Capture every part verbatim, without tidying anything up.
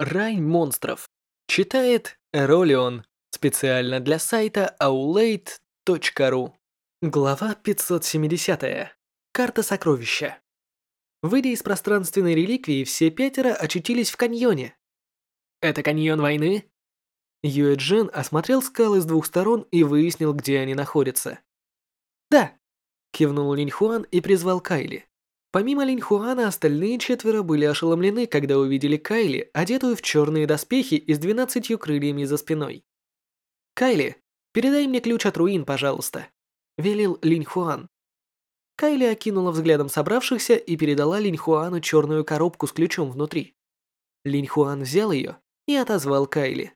Рай монстров. Читает Эролион. Специально для сайта aulade точка ру. Глава пятьсот семьдесят. Карта сокровища. Выйдя из пространственной реликвии, все пятеро очутились в каньоне. «Это каньон войны?» Юэ Джен осмотрел скалы с двух сторон и выяснил, где они находятся. «Да», — кивнул Линь Хуан и призвал Кайли. Помимо Линь Хуана, остальные четверо были ошеломлены, когда увидели Кайли, одетую в черные доспехи и с двенадцатью крыльями за спиной. «Кайли, передай мне ключ от руин, пожалуйста», — велел Линь Хуан. Кайли окинула взглядом собравшихся и передала Линь Хуану черную коробку с ключом внутри. Линь Хуан взял ее и отозвал Кайли.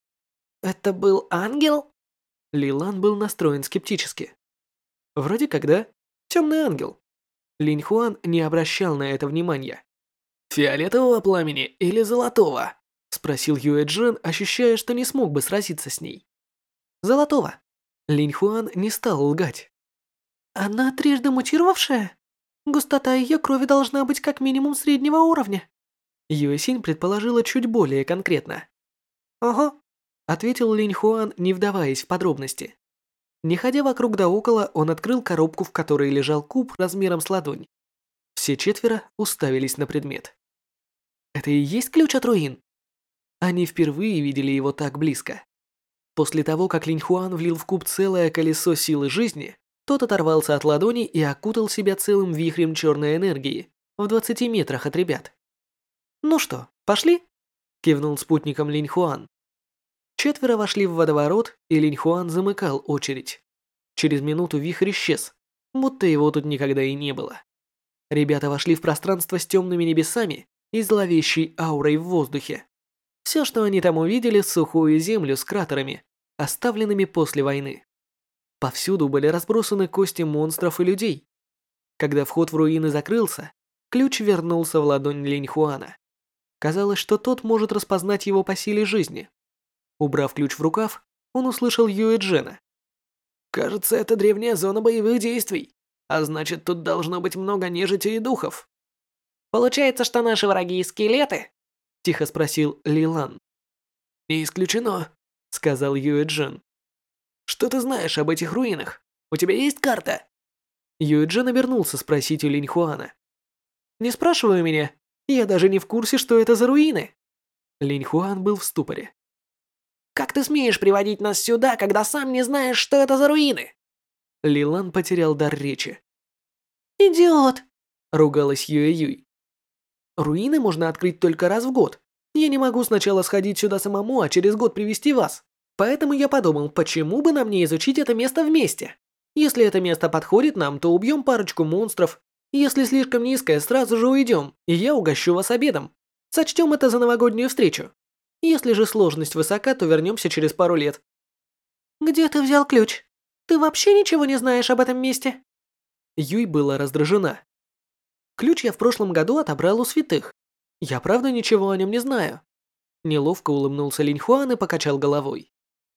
«Это был ангел?» Лилан был настроен скептически. «Вроде как да. Темный ангел». Линь Хуан не обращал на это внимания. «Фиолетового пламени или золотого?» — спросил Юэ Джин, ощущая, что не смог бы сразиться с ней. «Золотого». Линь Хуан не стал лгать. «Она трижды мутировавшая? Густота ее крови должна быть как минимум среднего уровня». Юэ Синь предположила чуть более конкретно. «Ого», — ответил Линь Хуан, не вдаваясь в подробности. Не ходя вокруг да около, он открыл коробку, в которой лежал куб размером с ладонь. Все четверо уставились на предмет. «Это и есть ключ от руин?» Они впервые видели его так близко. После того, как Линь Хуан влил в куб целое колесо силы жизни, тот оторвался от ладони и окутал себя целым вихрем черной энергии в двадцати метрах от ребят. «Ну что, пошли?» — кивнул спутником Линь Хуан. Четверо вошли в водоворот, и Линь Хуан замыкал очередь. Через минуту вихрь исчез, будто его тут никогда и не было. Ребята вошли в пространство с темными небесами и зловещей аурой в воздухе. Все, что они там увидели, сухую землю с кратерами, оставленными после войны. Повсюду были разбросаны кости монстров и людей. Когда вход в руины закрылся, ключ вернулся в ладонь Линь Хуана. Казалось, что тот может распознать его по силе жизни. Убрав ключ в рукав, он услышал Юэ Джена. «Кажется, это древняя зона боевых действий, а значит, тут должно быть много нежити и духов». «Получается, что наши враги скелеты?» — тихо спросил Лилан. «Не исключено», — сказал Юэ Джен. «Что ты знаешь об этих руинах? У тебя есть карта?» Юэ Джен обернулся спросить у Линь Хуана. «Не спрашивай меня, я даже не в курсе, что это за руины». Линь Хуан был в ступоре. «Как ты смеешь приводить нас сюда, когда сам не знаешь, что это за руины?» Лилан потерял дар речи. «Идиот!» — ругалась Юэ Юй. «Руины можно открыть только раз в год. Я не могу сначала сходить сюда самому, а через год привести вас. Поэтому я подумал, почему бы нам не изучить это место вместе? Если это место подходит нам, то убьем парочку монстров. Если слишком низкое, сразу же уйдем, и я угощу вас обедом. Сочтем это за новогоднюю встречу. Если же сложность высока, то вернемся через пару лет». «Где ты взял ключ? Ты вообще ничего не знаешь об этом месте?» Юй была раздражена. «Ключ я в прошлом году отобрал у святых. Я правда ничего о нем не знаю». Неловко улыбнулся Линь Хуан и покачал головой.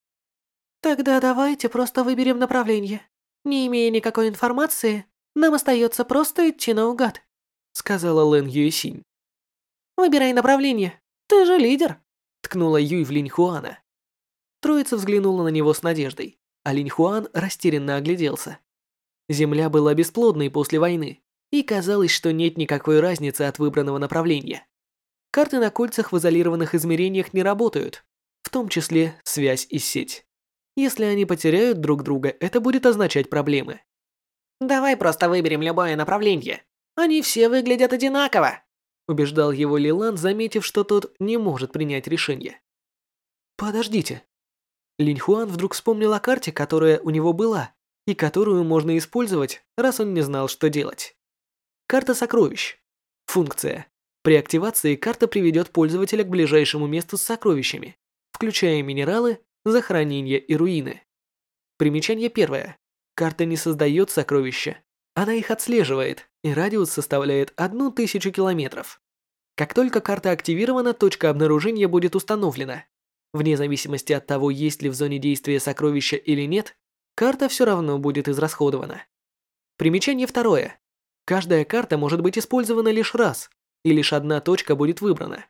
«Тогда давайте просто выберем направление. Не имея никакой информации, нам остается просто идти наугад», сказала Лэн Юэсинь. «Выбирай направление. Ты же лидер», ткнула Юй в Линь Хуана. Троица взглянула на него с надеждой, а Линь Хуан растерянно огляделся. Земля была бесплодной после войны, и казалось, что нет никакой разницы от выбранного направления. Карты на кольцах в изолированных измерениях не работают, в том числе связь и сеть. Если они потеряют друг друга, это будет означать проблемы. «Давай просто выберем любое направление. Они все выглядят одинаково», убеждал его Лилан, заметив, что тот не может принять решение. «Подождите». Линь Хуан вдруг вспомнил о карте, которая у него была, и которую можно использовать, раз он не знал, что делать. Карта сокровищ. Функция. При активации карта приведет пользователя к ближайшему месту с сокровищами, включая минералы, захоронения и руины. Примечание первое. Карта не создает сокровища. Она их отслеживает, и радиус составляет одну тысячу километров. Как только карта активирована, точка обнаружения будет установлена. Вне зависимости от того, есть ли в зоне действия сокровища или нет, карта все равно будет израсходована. Примечание второе. Каждая карта может быть использована лишь раз, и лишь одна точка будет выбрана.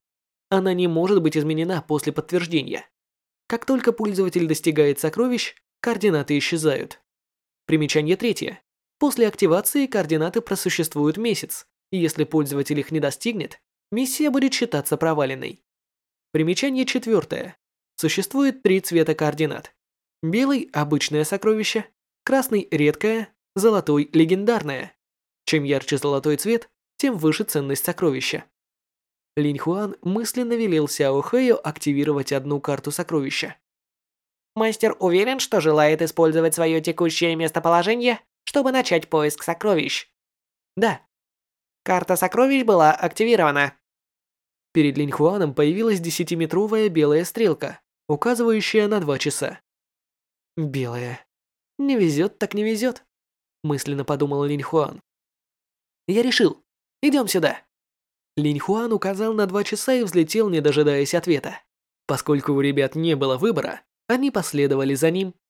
она не может быть изменена после подтверждения. Как только пользователь достигает сокровищ, координаты исчезают. Примечание третье. После активации координаты просуществуют месяц, и если пользователь их не достигнет, миссия будет считаться проваленной. Примечание четвертое. Существует три цвета координат. Белый – обычное сокровище, красный – редкое, золотой – легендарное. Чем ярче золотой цвет, тем выше ценность сокровища. Линь Хуан мысленно велел Сяо Хэю активировать одну карту сокровища. Мастер уверен, что желает использовать свое текущее местоположение, чтобы начать поиск сокровищ. Да. Карта сокровищ была активирована. Перед Линь Хуаном появилась десятиметровая белая стрелка, указывающая на два часа. Белая. Не везет, так не везет, мысленно подумал Линь Хуан. Я решил. Идем сюда. Линь Хуан указал на два часа и взлетел, не дожидаясь ответа. Поскольку у ребят не было выбора, они последовали за ним,